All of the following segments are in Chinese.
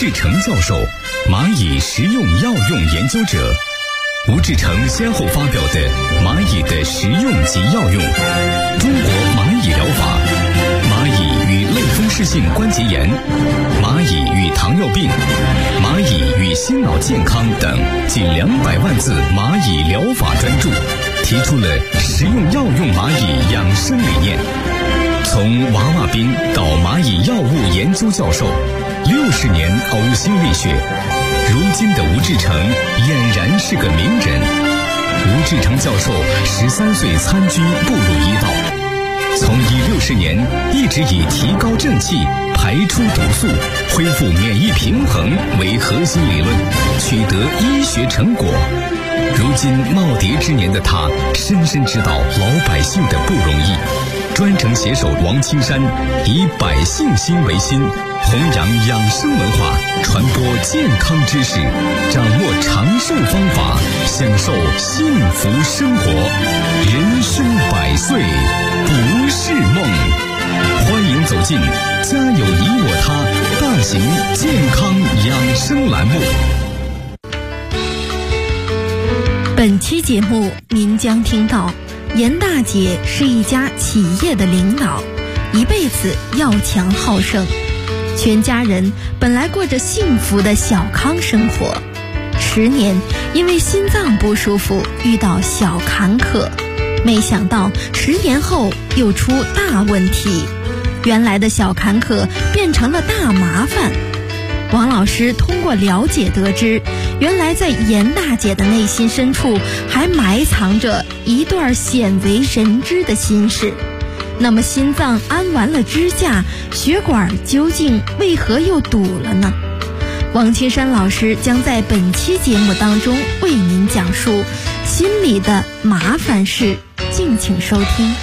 志成教授，蚂蚁食用药用研究者。吴志成先后发表的《蚂蚁的食用及药用》、《中国蚂蚁疗法》、《蚂蚁与类风湿性关节炎》、《蚂蚁与糖尿病》、《蚂蚁与心脑健康》等近200万字蚂蚁疗法专著，提出了食用药用蚂蚁养生理念。从娃娃兵到蚂蚁药物研究教授，60年呕心沥血，如今的吴志成俨然是个名人。吴志成教授13岁参军步入医道，从医60年一直以提高正气、排出毒素、恢复免疫平衡为核心理论，取得医学成果。如今耄耋之年的他，深深知道老百姓的不容易，专程携手王青山，以百姓心为心，弘扬养生文化，传播健康知识，掌握长寿方法，享受幸福生活。人生100岁不是梦。欢迎走进家有你我他大型健康养生栏目。 本期节目您将听到，严大姐是一家企业的领导，一辈子要强好胜，全家人本来过着幸福的小康生活，10年因为心脏不舒服遇到小坎坷，没想到10年后又出大问题，原来的小坎坷变成了大麻烦。王老师通过了解得知，原来在严大姐的内心深处还埋藏着一段鲜为人知的心事。那么心脏安完了支架，血管究竟为何又堵了呢？王青山老师将在本期节目当中为您讲述心里的麻烦事，敬请收听。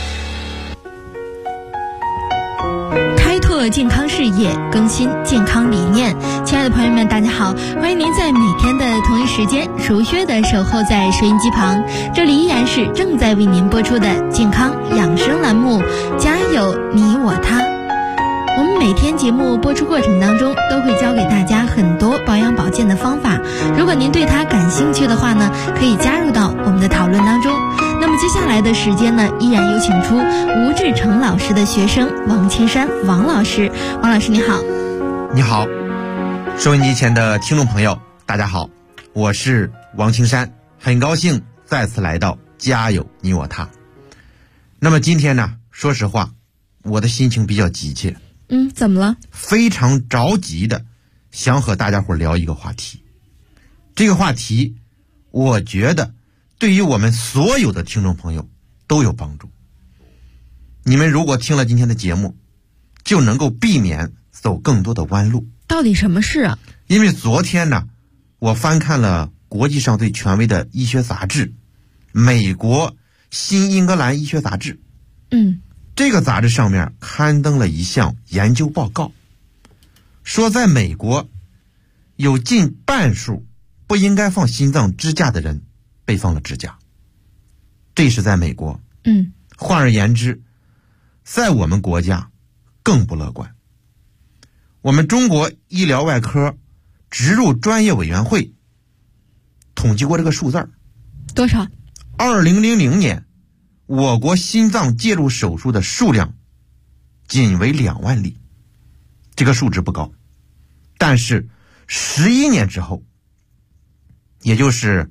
开拓健康视野，更新健康理念。亲爱的朋友们，大家好，欢迎您在每天的同一时间熟悉的守候在收音机旁，这里依然是正在为您播出的健康养生栏目，家有你我他。我们每天节目播出过程当中都会教给大家很多保养保健的方法，如果您对它感兴趣的话呢，可以加入到我们的讨论当中。那么接下来的时间呢，依然有请出吴志成老师的学生王青山王老师。王老师你好。 你好，收音机前的听众朋友大家好，我是王青山，很高兴再次来到家有你我他。那么今天呢，说实话我的心情比较急切。 怎么了？ 非常着急的想和大家伙聊一个话题。这个话题我觉得对于我们所有的听众朋友都有帮助。你们如果听了今天的节目，就能够避免走更多的弯路。 到底什么事啊？ 因为昨天呢，我翻看了国际上最权威的医学杂志，美国新英格兰医学杂志。这个杂志上面刊登了一项研究报告，说在美国有近半数不应该放心脏支架的人被放了支架。这是在美国。换而言之，在我们国家更不乐观。我们中国医疗外科植入专业委员会统计过这个数字。 多少 ？2000年我国心脏介入手术的数量仅为2万例，这个数值不高。但是11年之后，也就是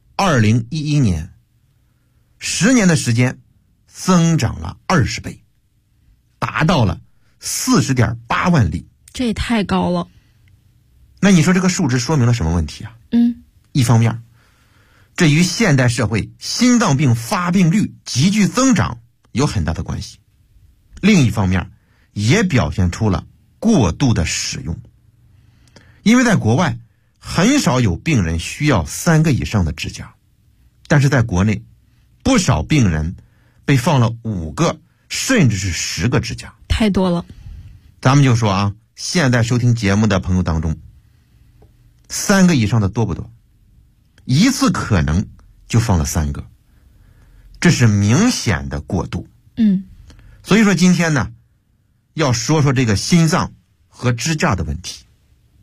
2011年，10年的时间增长了20倍，达到了40.8万例。 这也太高了。 那你说这个数值说明了什么问题啊？一方面，这与现代社会心脏病发病率急剧增长有很大的关系。另一方面，也表现出了过度的使用。因为在国外很少有病人需要3个以上的支架，但是在国内不少病人被放了5个甚至是10个支架， 太多了。 咱们就说啊，现在收听节目的朋友当中，3个以上的多不多？一次可能就放了3个，这是明显的过度。所以说今天呢，要说说这个心脏和支架的问题。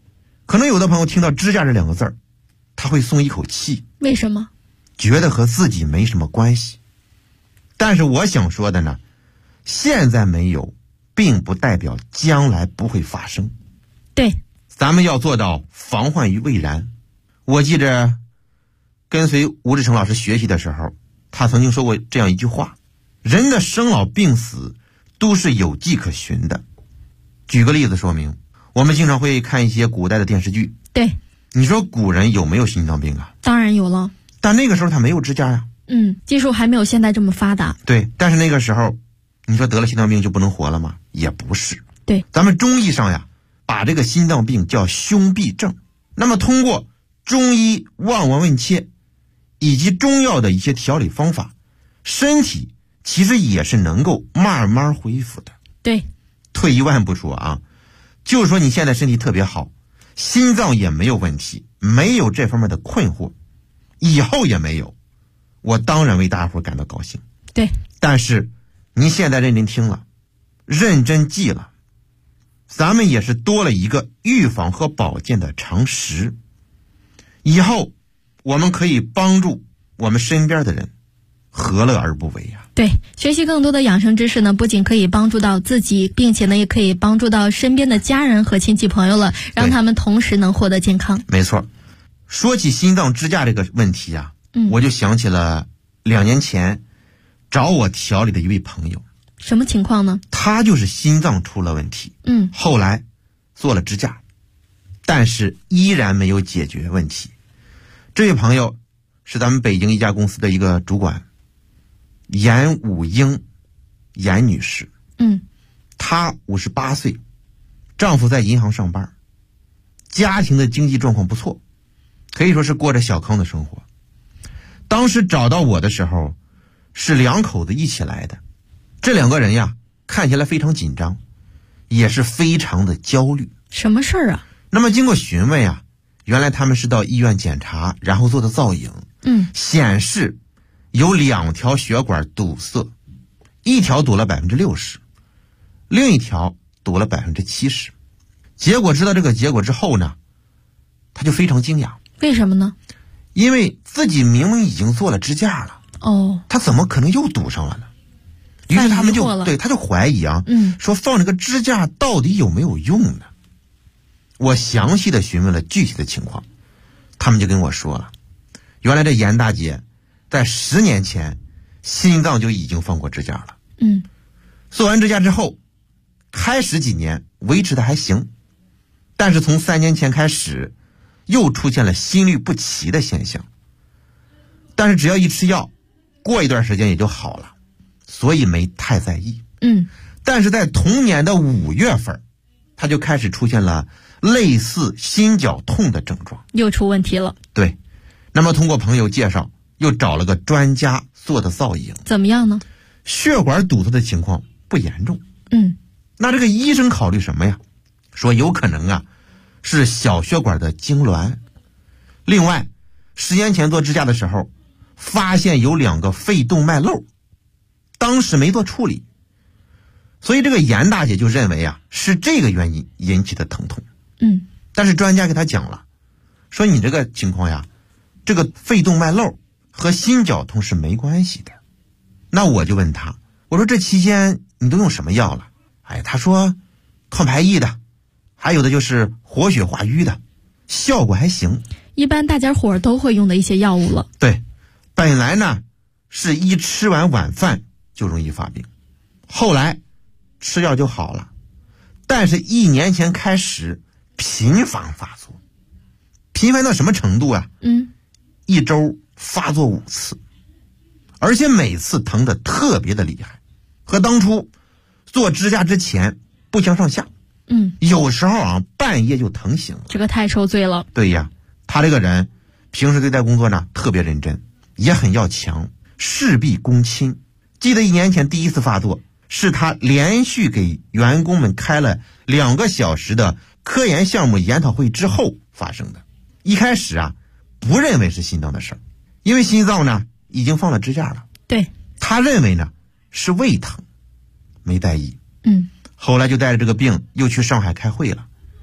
可能有的朋友听到支架这2个字儿，他会松一口气。 为什么？ 觉得和自己没什么关系。但是我想说的呢，现在没有并不代表将来不会发生。 对， 咱们要做到防患于未然。我记着跟随吴志成老师学习的时候，他曾经说过这样一句话：人的生老病死都是有迹可循的。举个例子说明，我们经常会看一些古代的电视剧。 对， 你说古人有没有心脏病啊？ 当然有了。 但那个时候他没有支架呀。 技术还没有现在这么发达。 对，但是那个时候你说得了心脏病就不能活了吗？也不是。 对， 咱们中医上呀，把这个心脏病叫胸痹症。那么通过中医望闻问切以及中药的一些调理方法，身体其实也是能够慢慢恢复的。 对， 退一万步说啊，就是说你现在身体特别好，心脏也没有问题，没有这方面的困惑，以后也没有，我当然为大家伙感到高兴。 对， 但是您现在认真听了，认真记了，咱们也是多了一个预防和保健的常识。以后我们可以帮助我们身边的人，何乐而不为呀？ 对，学习更多的养生知识呢，不仅可以帮助到自己，并且呢，也可以帮助到身边的家人和亲戚朋友了，让他们同时能获得健康。 没错。说起心脏支架这个问题啊，我就想起了2年前找我调理的一位朋友。 什么情况呢？ 他就是心脏出了问题，后来做了支架，但是依然没有解决问题。这位朋友是咱们北京一家公司的一个主管，严武英，严女士。她58岁，丈夫在银行上班，家庭的经济状况不错，可以说是过着小康的生活。当时找到我的时候，是2口子一起来的。这2个人呀，看起来非常紧张，也是非常的焦虑。 什么事儿啊？ 那么经过询问呀，原来他们是到医院检查，然后做的造影，显示有2条血管堵塞，一条堵了60%，另一条堵了70%。结果知道这个结果之后呢，他就非常惊讶。 为什么呢？ 因为自己明明已经做了支架了，他怎么可能又堵上了呢？于是他们他就怀疑啊，说放这个支架到底有没有用呢？我详细的询问了具体的情况，他们就跟我说了，原来这严大姐在10年前心脏就已经放过支架了。做完支架之后，开始几年维持的还行，但是从3年前开始又出现了心律不齐的现象，但是只要一吃药，过一段时间也就好了，所以没太在意。但是在同年的5月份，他就开始出现了类似心绞痛的症状， 又出问题了。 对，那么通过朋友介绍，又找了个专家做的造影， 怎么样呢？ 血管堵塞的情况不严重。那这个医生考虑什么呀？说有可能啊是小血管的痉挛。另外10年前做支架的时候，发现有2个肺动脉瘘，当时没做处理，所以这个严大姐就认为啊是这个原因引起的疼痛。但是专家给她讲了，说你这个情况呀，这个肺动脉瘘和心绞痛是没关系的。那我就问她，我说这期间你都用什么药了？她说抗排异的，还有的就是活血化瘀的，效果还行。 一般大家伙都会用的一些药物了。 对，本来呢是一吃完晚饭就容易发病，后来吃药就好了，但是1年前开始频繁发作，频繁到什么程度啊？1周发作5次，而且每次疼得特别的厉害，和当初做支架之前不相上下。有时候啊半夜就疼醒了。 这个太受罪了。 对呀，他这个人平时对待工作呢特别认真，也很要强，事必躬亲。记得1年前第一次发作，是他连续给员工们开了2个小时的科研项目研讨会之后发生的。一开始啊不认为是心脏的事儿，因为心脏呢已经放了支架了。 对， 他认为呢是胃疼，没在意。后来就带着这个病又去上海开会了，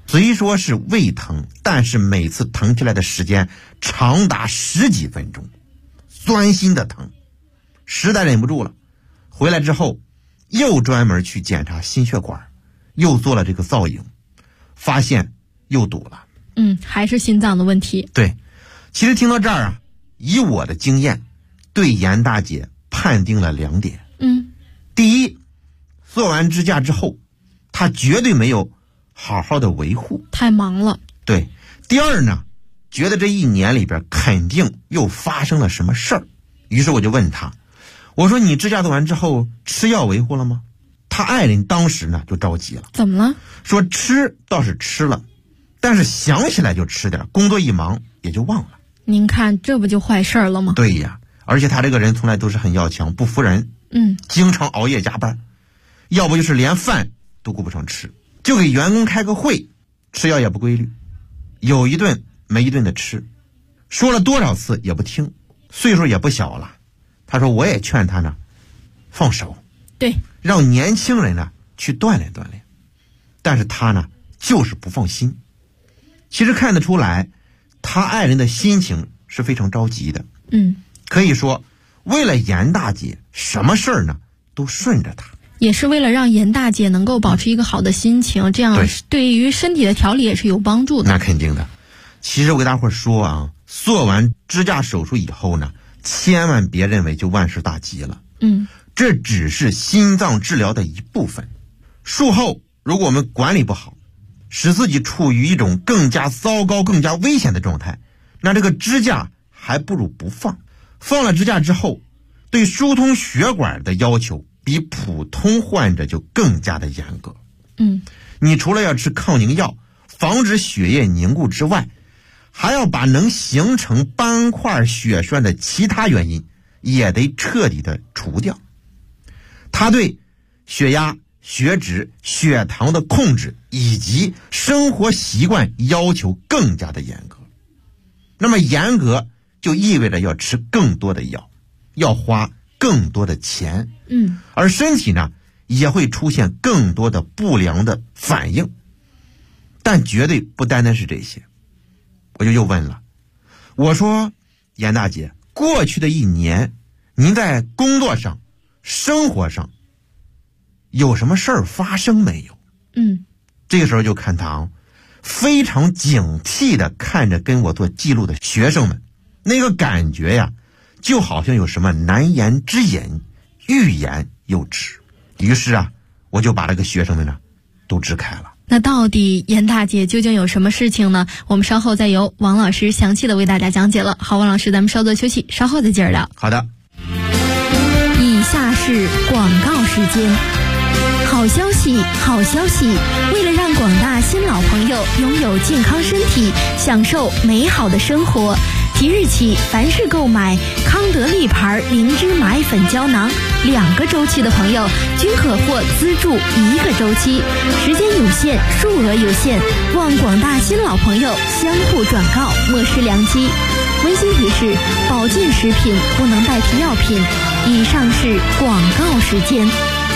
虽说是胃疼，但是每次疼起来的时间长达10几分钟，钻心的疼，实在忍不住了。回来之后又专门去检查心血管，又做了这个造影，发现又堵了。 还是心脏的问题。 对，其实听到这儿啊，以我的经验，对严大姐判定了2点。第一，做完支架之后，她绝对没有好好的维护， 太忙了。 对。第二呢，觉得这1年里边肯定又发生了什么事儿，于是我就问她，我说你支架做完之后吃药维护了吗？她爱人当时呢就着急了。 怎么了？ 说吃倒是吃了，但是想起来就吃点，工作一忙也就忘了。 您看这不就坏事了吗？ 对呀，而且他这个人从来都是很要强，不服人，经常熬夜加班，要不就是连饭都顾不上吃，就给员工开个会，吃药也不规律，有一顿没一顿的吃，说了多少次也不听，岁数也不小了。他说我也劝他呢放手， 对， 让年轻人呢去锻炼锻炼，但是他呢就是不放心。其实看得出来他爱人的心情是非常着急的，可以说为了严大姐什么事儿呢都顺着她， 也是为了让严大姐能够保持一个好的心情，这样对于身体的调理也是有帮助的。 那肯定的。其实我给大伙说啊，做完支架手术以后呢，千万别认为就万事大吉了，这只是心脏治疗的一部分。术后如果我们管理不好，使自己处于一种更加糟糕更加危险的状态，那这个支架还不如不放。放了支架之后，对疏通血管的要求比普通患者就更加的严格。你除了要吃抗凝药防止血液凝固之外，还要把能形成斑块血栓的其他原因也得彻底的除掉。它对血压、血脂、血糖的控制以及生活习惯要求更加的严格。那么严格就意味着要吃更多的药，要花更多的钱，而身体呢也会出现更多的不良的反应。但绝对不单单是这些。我就又问了，我说严大姐，过去的1年您在工作上生活上有什么事儿发生没有？这个时候就看他非常警惕的看着跟我做记录的学生们，那个感觉呀就好像有什么难言之隐，欲言又止。于是啊，我就把这个学生们呢都支开了。 那到底严大姐究竟有什么事情呢？我们稍后再由王老师详细的为大家讲解了。好，王老师，咱们稍作休息，稍后再接着聊。 好的。 以下是广告时间。好消息，好消息！为了让广大新老朋友拥有健康身体，享受美好的生活，即日起，凡是购买康德利牌灵芝蚂蚁粉胶囊2个周期的朋友，均可获资助1个周期，时间有限，数额有限，望广大新老朋友相互转告，莫失良机。温馨提示：保健食品不能代替药品。以上是广告时间。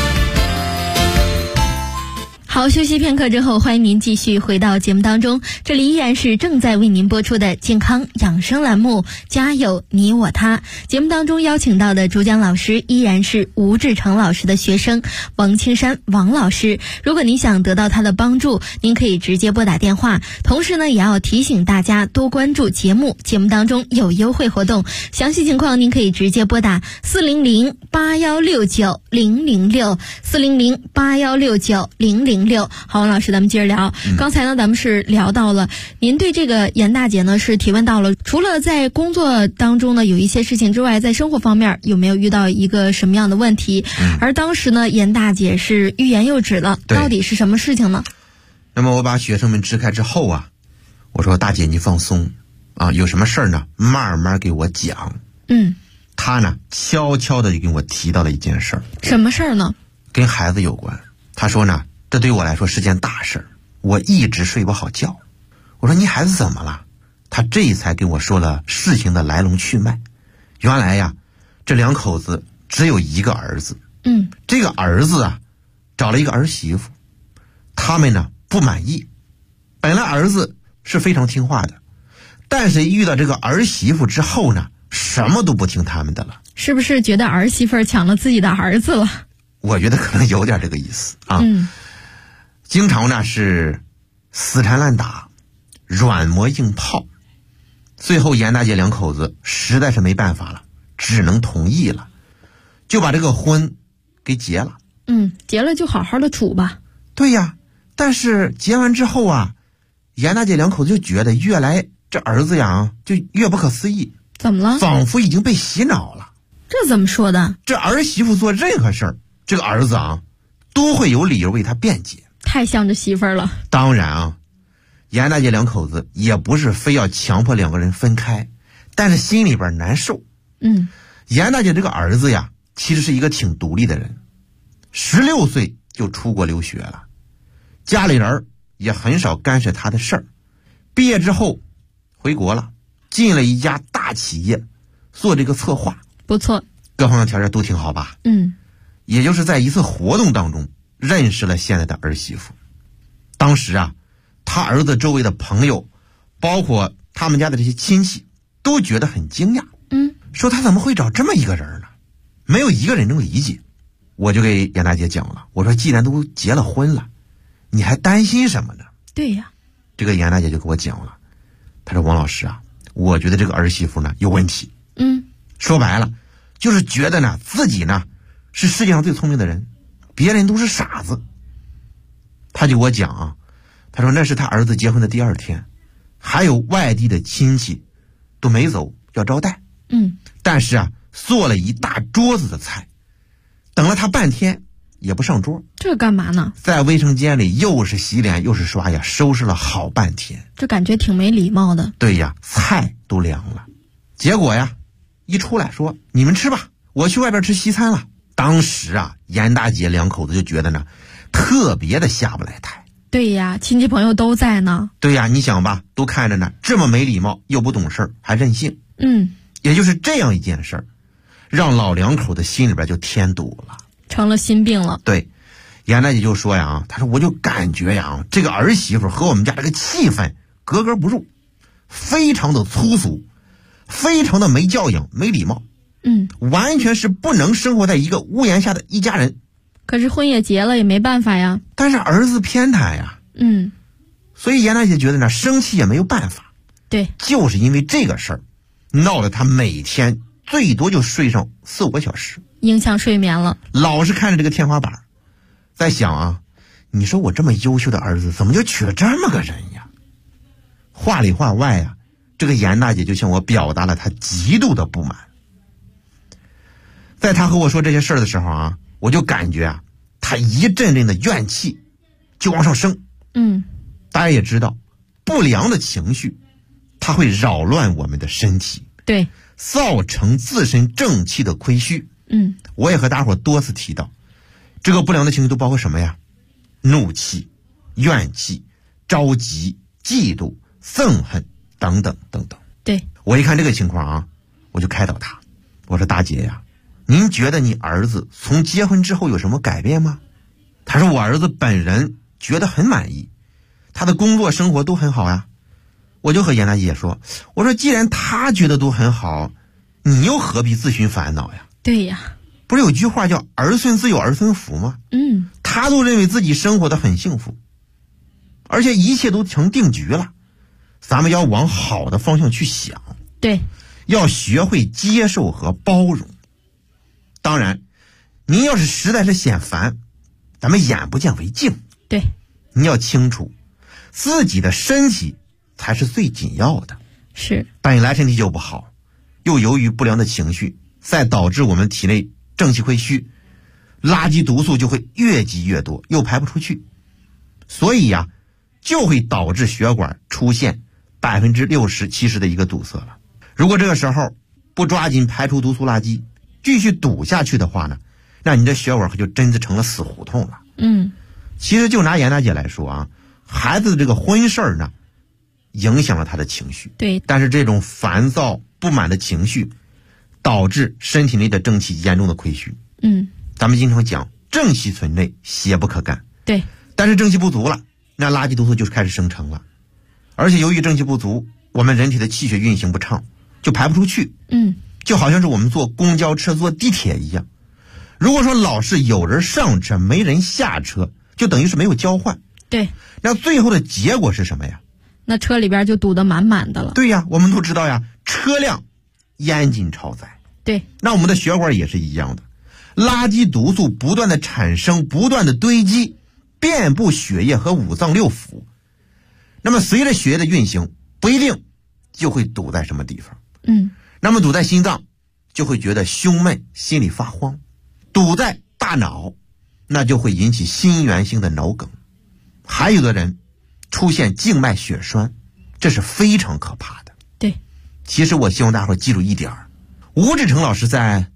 好，休息片刻之后，欢迎您继续回到节目当中，这里依然是正在为您播出的健康养生栏目，家有你我他。节目当中邀请到的主讲老师依然是吴志成老师的学生王青山王老师。如果您想得到他的帮助，您可以直接拨打电话，同时呢也要提醒大家多关注节目，节目当中有优惠活动，详细情况您可以直接拨打400-8169-006 400-8169-006。好，王老师，咱们接着聊。刚才呢咱们是聊到了您对这个严大姐呢是提问到了，除了在工作当中呢有一些事情之外，在生活方面有没有遇到一个什么样的问题？而当时呢严大姐是欲言又止了，到底是什么事情呢？ 那么我把学生们支开之后啊，我说大姐你放松啊，有什么事儿呢慢慢给我讲。他呢悄悄的就跟我提到了一件事儿。 什么事儿呢？ 跟孩子有关。他说呢，这对我来说是件大事儿，我一直睡不好觉。我说你孩子怎么了？他这才跟我说了事情的来龙去脉。原来呀，这2口子只有1个儿子。这个儿子啊找了一个儿媳妇，他们呢不满意， 本来儿子是非常听话的，但是遇到这个儿媳妇之后呢，什么都不听他们的了。 是不是觉得儿媳妇抢了自己的儿子了？ 我觉得可能有点这个意思啊。经常呢是死缠烂打，软磨硬泡，最后严大姐两口子实在是没办法了，只能同意了，就把这个婚给结了。 结了就好好的处吧。 对呀，但是结完之后啊，严大姐两口子就觉得越来这儿子呀就越不可思议。 怎么了？ 仿佛已经被洗脑了。 这怎么说的？ 这儿媳妇做任何事儿，这个儿子啊都会有理由为他辩解。 太向着媳妇儿了。 当然啊，严大姐两口子也不是非要强迫两个人分开，但是心里边难受。严大姐这个儿子呀，其实是一个挺独立的人，16岁就出国留学了，家里人也很少干涉他的事儿。毕业之后回国了，进了一家大企业做这个策划， 不错， 各方面条件都挺好吧。也就是在一次活动当中认识了现在的儿媳妇。当时啊，他儿子周围的朋友，包括他们家的这些亲戚，都觉得很惊讶。说他怎么会找这么一个人呢？没有一个人能理解。我就给严大姐讲了，我说既然都结了婚了，你还担心什么呢？ 对呀。 这个严大姐就给我讲了，她说王老师啊，我觉得这个儿媳妇呢有问题。说白了就是觉得呢自己呢是世界上最聪明的人，别人都是傻子。他就给我讲啊，他说那是他儿子结婚的第2天，还有外地的亲戚都没走要招待。但是啊做了一大桌子的菜，等了他半天也不上桌。 这干嘛呢？ 在卫生间里又是洗脸又是刷牙，收拾了好半天。 这感觉挺没礼貌的。 对呀，菜都凉了。结果呀一出来说你们吃吧，我去外边吃西餐了。当时啊严大姐两口子就觉得呢特别的下不来台。 对呀，亲戚朋友都在呢。 对呀，你想吧，都看着呢，这么没礼貌又不懂事还任性。也就是这样一件事儿，让老两口的心里边就添堵了， 成了心病了。 对，严大姐就说呀，她说我就感觉呀，这个儿媳妇和我们家这个气氛格格不入，非常的粗俗，非常的没教养没礼貌。完全是不能生活在一个屋檐下的一家人。 可是婚也结了也没办法呀。 但是儿子偏袒呀。所以严大姐觉得呢生气也没有办法。 对， 就是因为这个事儿闹得她每天最多就睡上4-5个小时， 影响睡眠了。 老是看着这个天花板，在想啊，你说我这么优秀的儿子怎么就娶了这么个人呀？话里话外啊，这个严大姐就向我表达了她极度的不满。在她和我说这些事儿的时候啊，我就感觉啊，她一阵阵的怨气就往上升。大家也知道，不良的情绪它会扰乱我们的身体， 对， 造成自身正气的亏虚。我也和大伙多次提到，这个不良的情绪都包括什么呀？怒气、怨气、着急、嫉妒、憎恨等等等等。 对， 我一看这个情况啊，我就开导他，我说大姐呀，您觉得你儿子从结婚之后有什么改变吗？他说我儿子本人觉得很满意，他的工作生活都很好呀。我就和严大姐说，我说既然他觉得都很好，你又何必自寻烦恼呀？ 对呀， 不是有句话叫儿孙自有儿孙福吗？他都认为自己生活的很幸福，而且一切都成定局了，咱们要往好的方向去想。 对， 要学会接受和包容。当然您要是实在是嫌烦，咱们眼不见为净。 对， 你要清楚自己的身体才是最紧要的。 是， 本来身体就不好，又由于不良的情绪，再导致我们体内正气亏虚，垃圾毒素就会越积越多，又排不出去，所以呀，就会导致血管出现60%-70%的一个堵塞了。如果这个时候不抓紧排出毒素垃圾，继续堵下去的话呢，那你的血管可就真的成了死胡同了。其实就拿严大姐来说啊，孩子的这个婚事呢，影响了他的情绪。 对， 但是这种烦躁不满的情绪导致身体内的正气严重的亏虚。咱们经常讲正气存内，邪不可干。 对， 但是正气不足了，那垃圾毒素就是开始生成了， 而且由于正气不足，我们人体的气血运行不畅，就排不出去。就好像是我们坐公交车坐地铁一样，如果说老是有人上车没人下车，就等于是没有交换。 对， 那最后的结果是什么呀？ 那车里边就堵得满满的了。 对呀，我们都知道呀，车辆严禁超载。 对， 那我们的血管也是一样的，垃圾毒素不断的产生，不断的堆积，遍布血液和五脏六腑。那么随着血液的运行，不一定就会堵在什么地方。那么堵在心脏，就会觉得胸闷，心里发慌；堵在大脑，那就会引起心源性的脑梗。还有的人出现静脉血栓，这是非常可怕的。 对， 其实我希望大伙记住一点，吴志诚老师在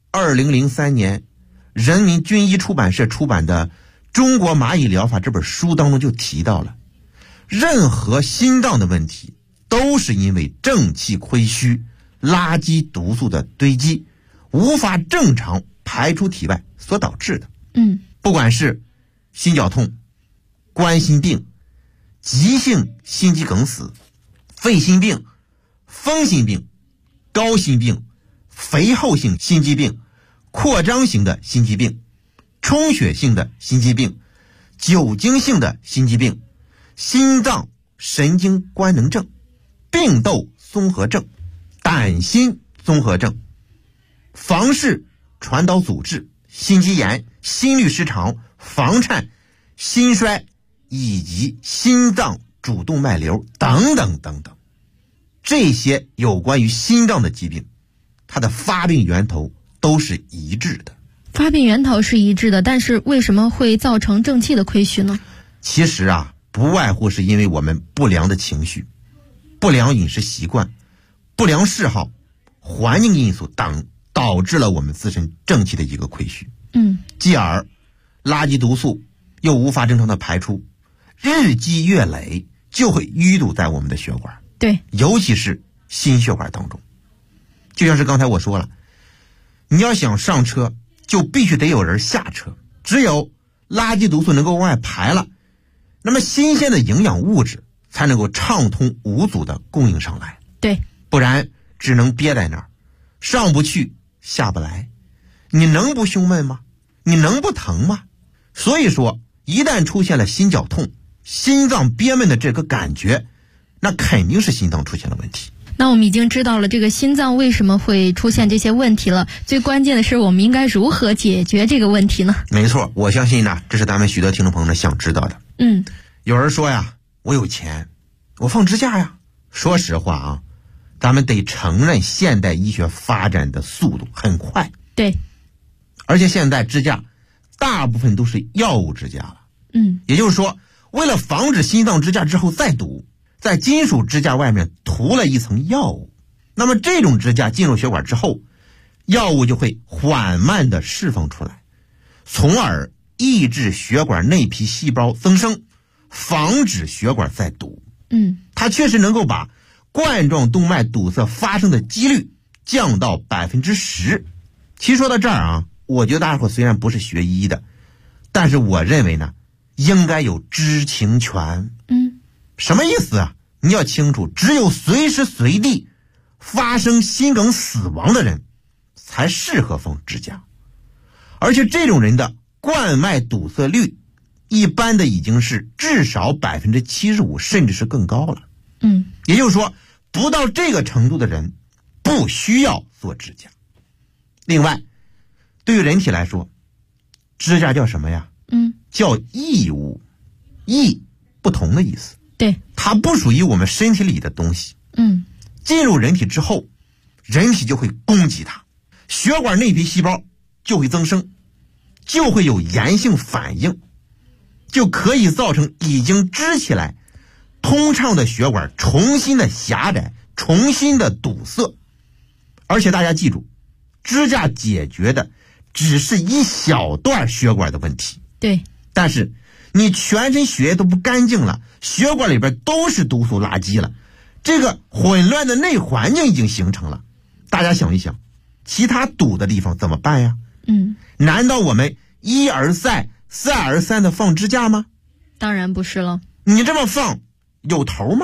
2003年人民军医出版社出版的《中国蚂蚁疗法》这本书当中就提到了，任何心脏的问题都是因为正气亏虚，垃圾毒素的堆积，无法正常排出体外所导致的。不管是心绞痛、冠心病、急性心肌梗死、肺心病、风心病、高心病、肥厚性心肌病、扩张型的心肌病、充血性的心肌病、酒精性的心肌病、心脏神经官能症、病窦综合症、胆心综合症、房室传导阻滞、心肌炎、心律失常、房颤、心衰以及心脏主动脉瘤等等等等，这些有关于心脏的疾病，它的发病源头都是一致的。 发病源头是一致的，但是为什么会造成正气的亏虚呢？ 其实啊，不外乎是因为我们不良的情绪、不良饮食习惯、不良嗜好、环境因素等，导致了我们自身正气的一个亏虚。继而垃圾毒素又无法正常的排出，日积月累就会淤堵在我们的血管。 对， 尤其是心血管当中。就像是刚才我说了，你要想上车，就必须得有人下车，只有垃圾毒素能够往外排了，那么新鲜的营养物质才能够畅通无阻的供应上来。 对， 不然只能憋在那儿，上不去下不来，你能不胸闷吗？你能不疼吗？所以说一旦出现了心绞痛、心脏憋闷的这个感觉，那肯定是心脏出现了问题。 那我们已经知道了这个心脏为什么会出现这些问题了，最关键的是我们应该如何解决这个问题呢？ 没错，我相信呢，这是咱们许多听众朋友们想知道的。有人说呀，我有钱，我放支架呀。说实话啊，咱们得承认现代医学发展的速度很快。 对， 而且现在支架大部分都是药物支架了。也就是说，为了防止心脏支架之后再堵，在金属支架外面涂了一层药物，那么这种支架进入血管之后，药物就会缓慢地释放出来，从而抑制血管内皮细胞增生，防止血管再堵。它确实能够把冠状动脉堵塞发生的几率降到10%。其实说到这儿啊，我觉得大伙虽然不是学医的，但是我认为呢，应该有知情权。什么意思啊？你要清楚，只有随时随地发生心梗死亡的人才适合放支架，而且这种人的冠脉堵塞率一般的已经是至少75%，甚至是更高了。也就是说，不到这个程度的人不需要做支架。另外，对于人体来说，支架叫什么呀？叫异物，异不同的意思。 对， 它不属于我们身体里的东西。进入人体之后，人体就会攻击它，血管内皮细胞就会增生，就会有炎性反应，就可以造成已经支起来通畅的血管重新的狭窄，重新的堵塞。而且大家记住，支架解决的只是一小段血管的问题。 对， 但是你全身血液都不干净了，血管里边都是毒素垃圾了，这个混乱的内环境已经形成了。大家想一想，其他堵的地方怎么办呀？难道我们一而再再而三的放支架吗？ 当然不是了。 你这么放有头吗？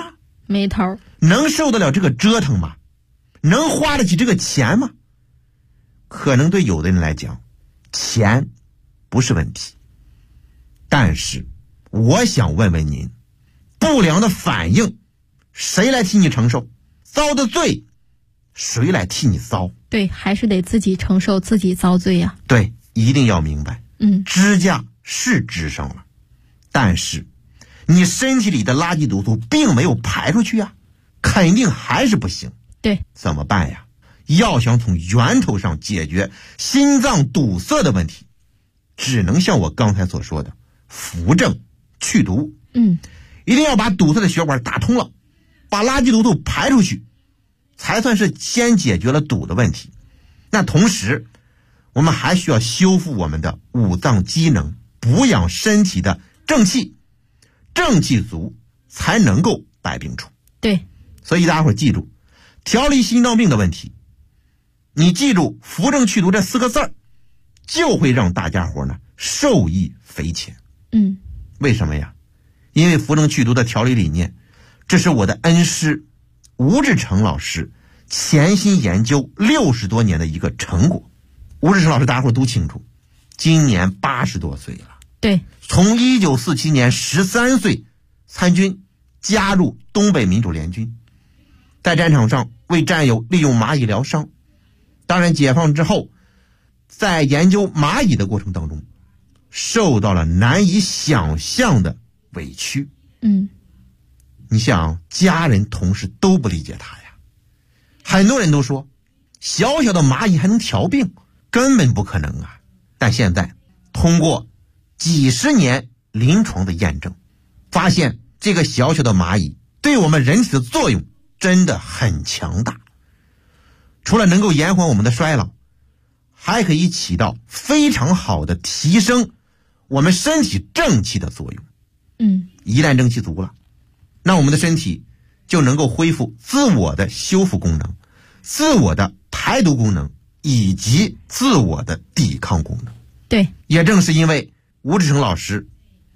没头。 能受得了这个折腾吗？能花得起这个钱吗？可能对有的人来讲，钱不是问题，但是我想问问您，不良的反应谁来替你承受？遭的罪谁来替你遭？ 对，还是得自己承受，自己遭罪呀。 对，一定要明白。支架是支上了，但是你身体里的垃圾毒素并没有排出去啊，肯定还是不行。 对， 怎么办呀？要想从源头上解决心脏堵塞的问题，只能像我刚才所说的，扶正去毒。一定要把堵塞的血管打通了，把垃圾毒素排出去，才算是先解决了堵的问题。那同时我们还需要修复我们的五脏机能，补养身体的正气，正气足才能够百病除。 对， 所以大家伙记住，调理心脏病的问题，你记住扶正去毒这4个字儿，就会让大家伙呢受益匪浅。为什么呀？因为扶正去毒的调理理念，这是我的恩师吴志成老师潜心研究60多年的一个成果。吴志成老师大家伙都清楚，今年80多岁了。 对， 从1947年13岁参军，加入东北民主联军，在战场上为战友利用蚂蚁疗伤。当然解放之后，在研究蚂蚁的过程当中，受到了难以想象的委屈。你想，家人同事都不理解他呀。很多人都说小小的蚂蚁还能调病，根本不可能啊。但现在通过几十年临床的验证，发现这个小小的蚂蚁对我们人体的作用真的很强大。除了能够延缓我们的衰老，还可以起到非常好的提升我们身体正气的作用。一旦正气足了，那我们的身体就能够恢复自我的修复功能、自我的排毒功能以及自我的抵抗功能。 对， 也正是因为吴志成老师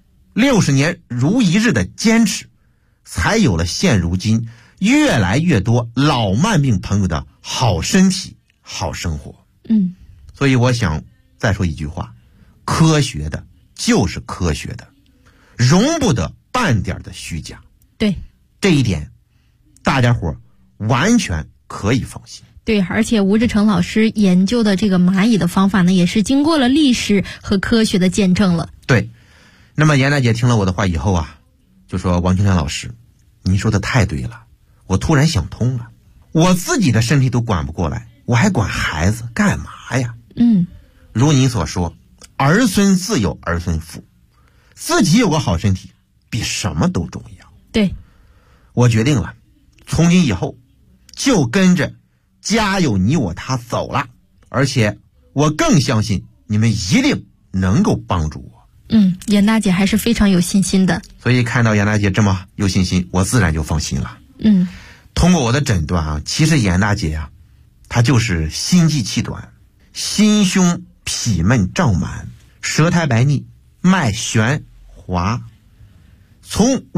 60年如一日的坚持，才有了现如今越来越多老慢病朋友的好身体、好生活。所以我想再说一句话，科学的就是科学的，容不得半点的虚假。 对， 这一点大家伙完全可以放心。 对，而且吴志成老师研究的这个蚂蚁的方法呢，也是经过了历史和科学的见证了。 对，那么严大姐听了我的话以后啊，就说王清良老师，您说的太对了，我突然想通了，我自己的身体都管不过来，我还管孩子干嘛呀？如您所说，儿孙自有儿孙福，自己有个好身体比什么都重要。 对， 我决定了，从今以后就跟着家有你我他走了，而且我更相信你们一定能够帮助我。 严大姐还是非常有信心的。 所以看到严大姐这么有信心，我自然就放心了。通过我的诊断啊，其实严大姐啊，她就是心悸气短，心胸痞闷胀满，舌苔白腻，脉弦滑。从